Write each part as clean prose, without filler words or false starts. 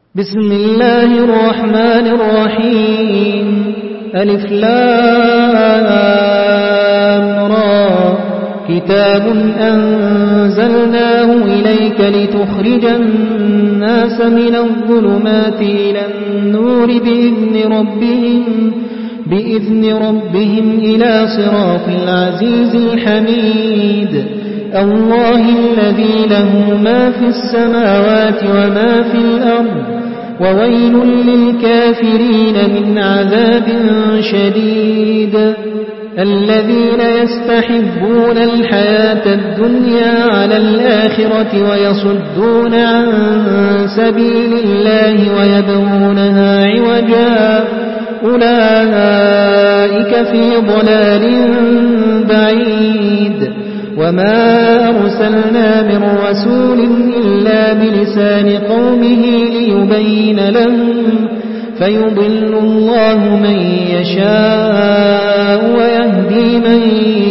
بسم الله الرحمن الرحيم ألف لام را كتاب أنزلناه إليك لتخرج الناس من الظلمات إلى النور بإذن ربهم إلى صراط العزيز الحميد الله الذي له ما في السماوات وما في الأرض وويل للكافرين من عذاب شديد الذين يستحبون الحياة الدنيا على الآخرة ويصدون عن سبيل الله ويبغونها عوجا أولئك في ضلال بعيد وما أرسلنا من رسول إلا بلسان قومه ليبين لهم فيضل الله من يشاء ويهدي من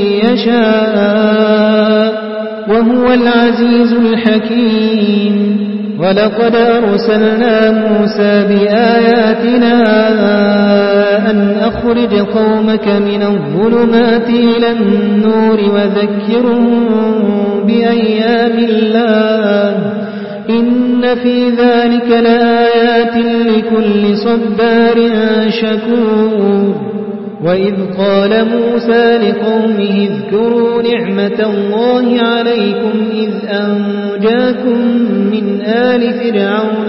يشاء وهو العزيز الحكيم ولقد أرسلنا موسى بآياتنا أن أخرج قومك من الظلمات إلى النور وذكرهم بأيام الله إن في ذلك لآيات لكل صبار شكور وإذ قال موسى لقومه اذكروا نعمة الله عليكم إذ أنجاكم من آل فرعون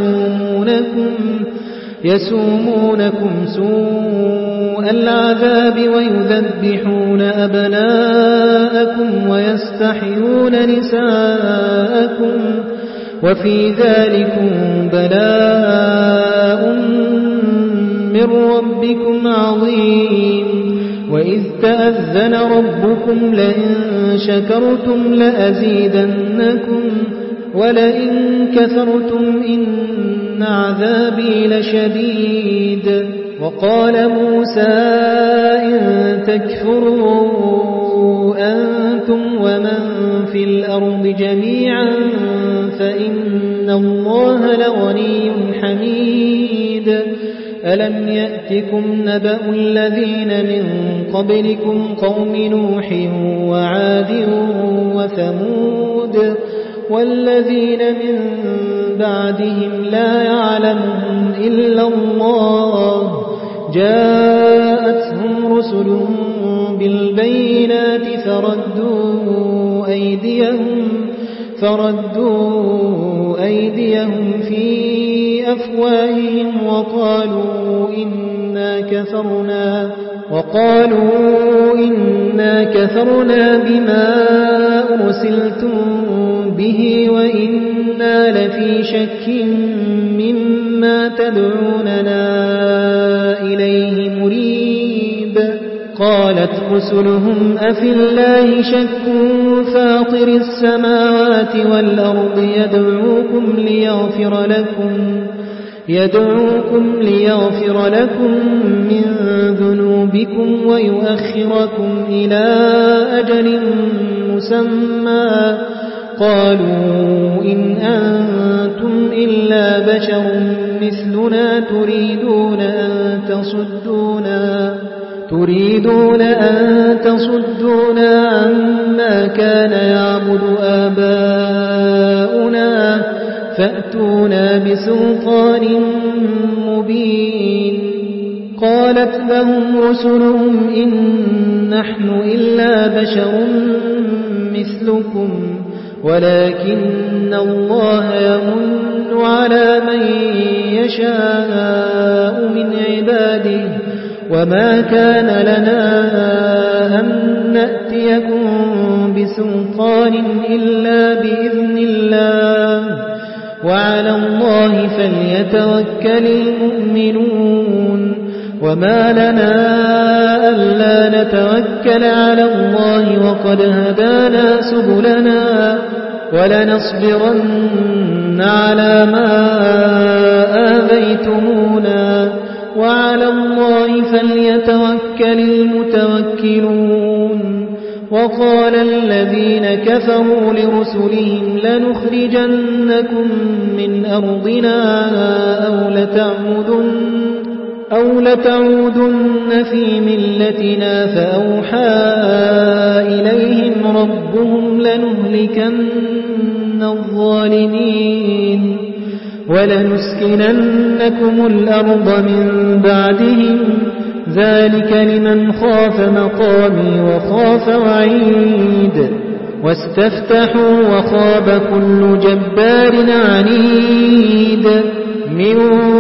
يسومونكم سوء العذاب ويذبحون أبناءكم ويستحيون نساءكم وفي ذلكم بلاء من ربكم عظيم وإذ تأذن ربكم لئن شكرتم لأزيدنكم ولئن كفرتم إن عذابي لشديد وقال موسى إن تكفروا أنتم ومن في الأرض جميعا فإن الله لغني حميد ألم يأتكم نبأ الذين من قبلكم قوم نوح وعاد وثمود والذين من بعدهم لا يعلمهم إلا الله جاءتهم رسلهم بالبينات فردوا أيديهم في أفواههم وقالوا إنا كفرنا بما أرسلتم به وإنا لفي شك مما تدعوننا إليه مريب قالت رسلهم أفي الله شك فاطر السماوات والأرض يدعوكم ليغفر لكم من ذنوبكم ويؤخركم إلى أجل مسمى قالوا إن أنتم إلا بشر مثلنا تريدون أن تصدونا عما كان يعبد آباؤنا فأتونا بسلطان مبين قالت لهم رسلهم إن نحن إلا بشر مثلكم ولكن الله يمن على من يشاء من عباده وما كان لنا أن نأتيكم بسلطان إلا بإذن الله وعلى الله فليتوكل المؤمنون وما لنا ألا نتوكل على الله وقد هدانا سبلنا ولنصبرن على ما آذيتمونا وعلى الله فليتوكل المتوكلون وقال الذين الذين كفروا لرسلهم لنخرجنكم من أرضنا أو لتعودن في ملتنا فأوحى إليهم ربهم لنهلكن الظالمين ولنسكننكم الأرض من بعدهم ذلك لمن خاف مقامي وخاف وعيد واستفتحوا وخاب كل جبار عنيد من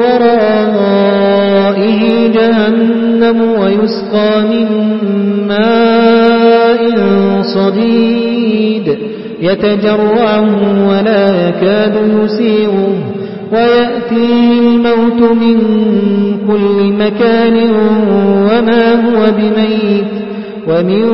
ورائه جهنم ويسقى من ماء صديد يتجرعه ولا يكاد يسيغه ويأتيه الموت من كل مكان وما هو بميت ومن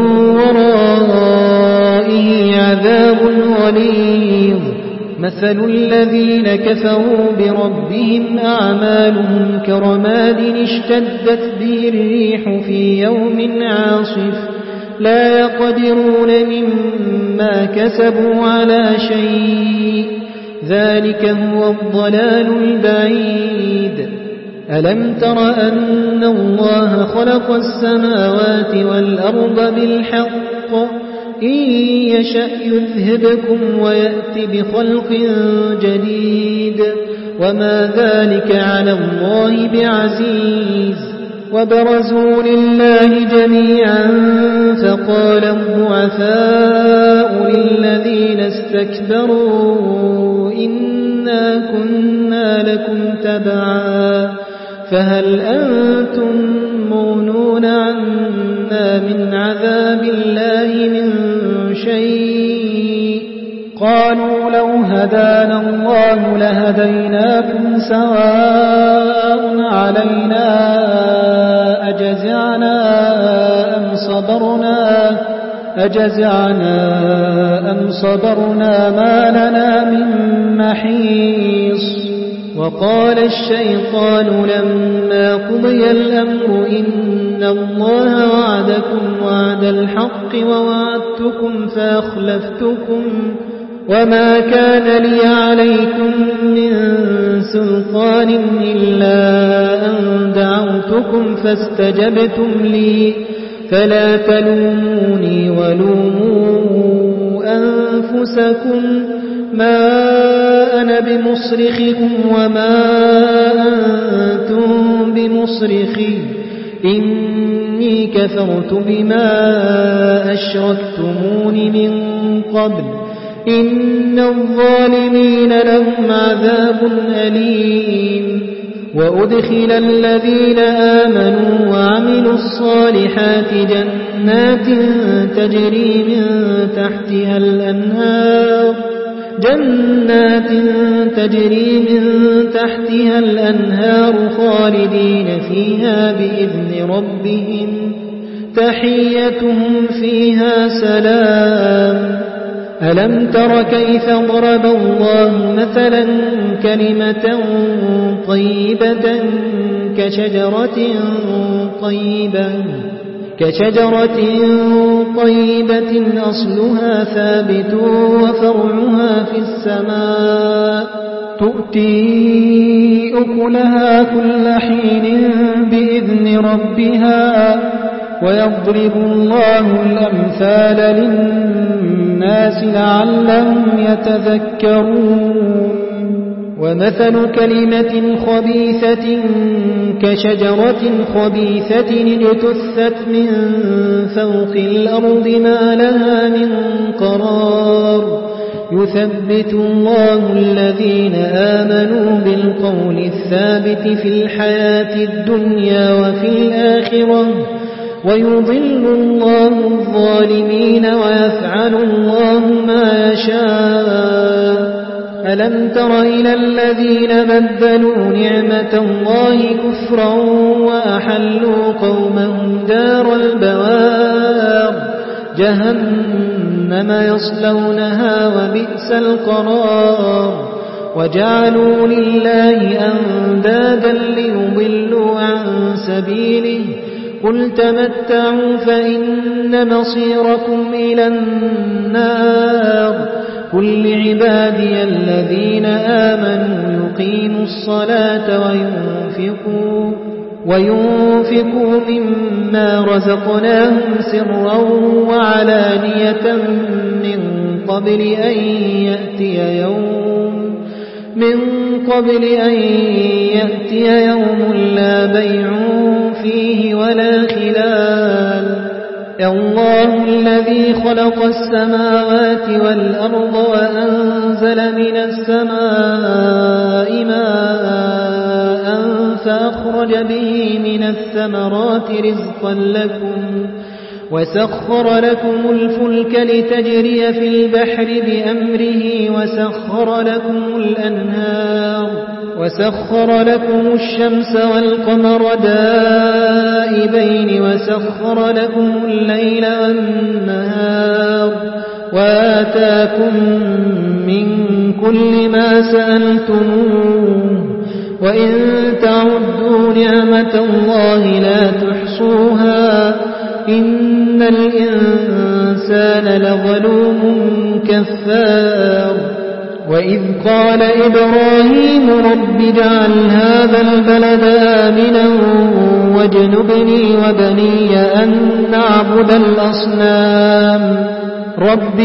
ورائه عذاب غليظ مثل الذين كفروا بربهم أعمالهم كرماد اشتدت به الريح في يوم عاصف لا يقدرون مما كسبوا على شيء ذلك هو الضلال البعيد ألم تر أن الله خلق السماوات والأرض بالحق إن يشأ يذهبكم ويأت بخلق جديد وما ذلك على الله بعزيز وبرزوا لله جميعا فقال الضعفاء للذين استكبروا إنا كنا لكم تبعا فهل أنتم مغنون عنا من عذاب الله من شيء قالوا لو هدانا الله لهديناكم سواء علينا أجزعنا أم صبرنا ما لنا من محيص وقال الشيطان لما قضي الأمر إن الله وعدكم وعد الحق ووعدتكم فأخلفتكم وما كان لي عليكم من سلطان إلا أن دعوتكم فاستجبتم لي فلا تلوموني ولوموا أنفسكم ما أنا بمصرخكم وما أنتم بمصرخي إني كفرت بما أشركتمون من قبل إن الظالمين لهم عذاب أليم وأدخل الذين آمنوا وعملوا الصالحات جنات تجري من تحتها الأنهار خالدين فيها بإذن ربهم تحيتهم فيها سلام ألم تر كيف ضرب الله مثلا كلمة طيبة كشجرة طيبة أصلها ثابت وفرعها في السماء تؤتي أكلها كل حين بإذن ربها ويضرب الله الأمثال للناس لعلهم يتذكرون ومثل كلمة خبيثة كشجرة خبيثة اجتثت من فوق الأرض ما لها من قرار يثبت الله الذين آمنوا بالقول الثابت في الحياة الدنيا وفي الآخرة ويضل الله الظالمين ويفعل الله ما يشاء ألم تر إلى الذين بدلوا نعمة الله كفرا وأحلوا قومهم دار البوار جهنم يصلونها وبئس القرار وجعلوا لله أندادا ليضلوا عن سبيله قل تمتعوا فإن مصيركم إلى النار قل لعبادي الذين آمنوا يقيموا الصلاة وينفقوا مما رزقناهم سرا وعلانية من قبل أن يأتي يوم لا بيع فيه ولا خلال الله الذي خلق السماوات والأرض وأنزل من السماء ماء فأخرج به من الثمرات رزقا لكم وسخر لكم الفلك لتجري في البحر بأمره وسخر لكم الشمس والقمر دائبين وسخر لكم الليل والنهار وآتاكم من كل ما سألتموه وإن تعدوا نعمة الله لا تحصوها إن الإنسان لظلوم كفار وإذ قال إبراهيم رب اجعل هذا البلد آمنا واجنبني وبني أن نعبد الأصنام رب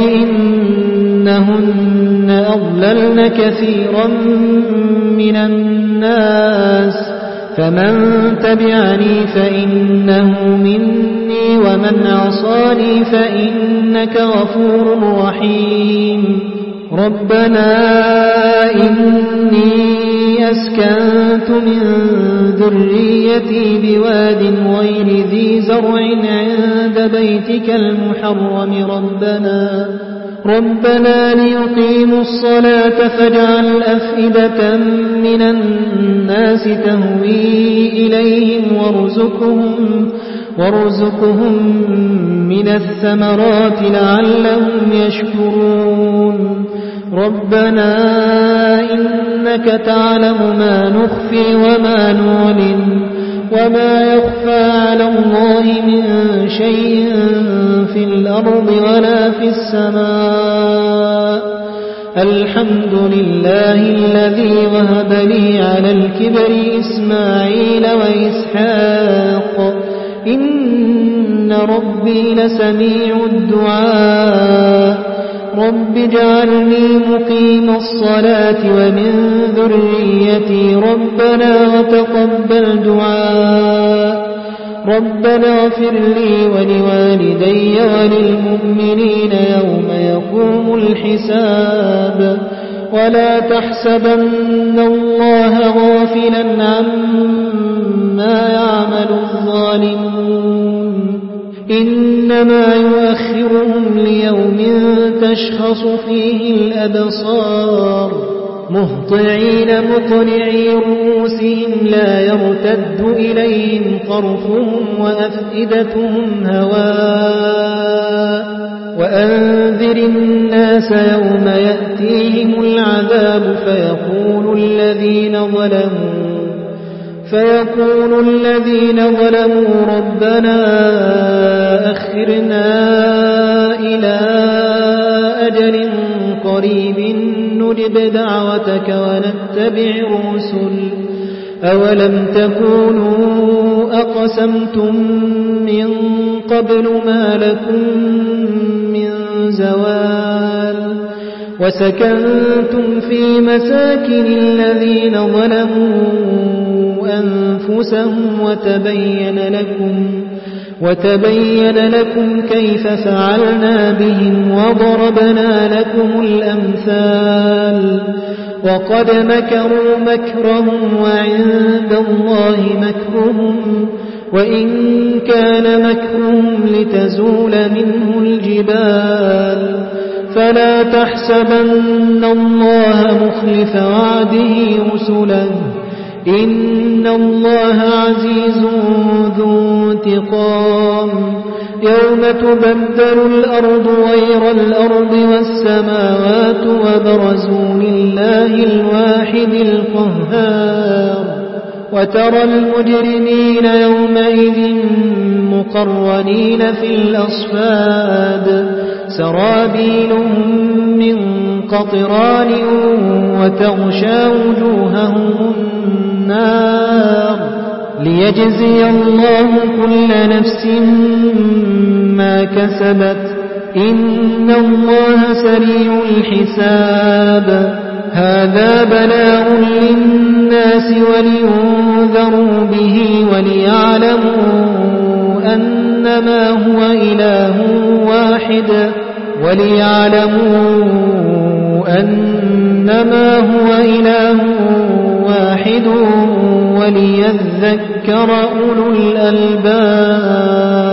إنهن أضللن كثيرا من الناس فمن تبعني فإنه مني ومن عصاني فإنك غفور رحيم ربنا إني أسكنت من ذريتي بواد غير ذي زرع عند بيتك المحرم ربنا ليقيموا الصلاة فاجعل أفئدة من الناس تهوي إليهم وارزقهم من الثمرات لعلهم يشكرون ربنا إنك تعلم ما نخفي وما نعلن وما يخفى على الله من شيء في الأرض ولا في السماء الحمد لله الذي وهب لي على الكبر إسماعيل وإسحاق إن ربي لسميع الدعاء رب اجعلني مقيم الصلاة ومن ذريتي ربنا وتقبل دعاء ربنا اغفر لي ولوالدي وللمؤمنين يوم يقوم الحساب ولا تحسبن الله غافلا عما يعمل الظالمون إنما يؤخرهم ليوم تشخص فيه الأبصار مهطعين مقنعي رؤوسهم لا يرتد إليهم طرفهم وأفئدتهم هواء وأنذر الناس يوم يأتيهم العذاب فيقول الذين ظلموا ربنا أخرنا إلى أجل قريب نجب دعوتك ونتبع الرسل أولم تكونوا أقسمتم من قبل ما لكم من زوال وسكنتم في مساكن الذين ظلموا أنفسهم وتبين لكم كيف فعلنا بهم وضربنا لكم الأمثال وقد مكروا مكرهم وعند الله مكرهم وإن كان مكرهم لتزول منه الجبال فلا تحسبن الله مخلف وعده رسله إن الله عزيز ذو انتقام يوم تبدل الأرض غير الأرض والسماوات وبرزوا لله الواحد القهار وترى المجرمين يومئذ مقرنين في الأصفاد سرابيلهم من قطران وتغشى وجوههم النار ليجزي الله كل نفس ما كسبت إن الله سريع الحساب هذا بلاغ للناس ولينذروا به وليعلموا أنما هو إله واحد وليذكر أولو الألباب.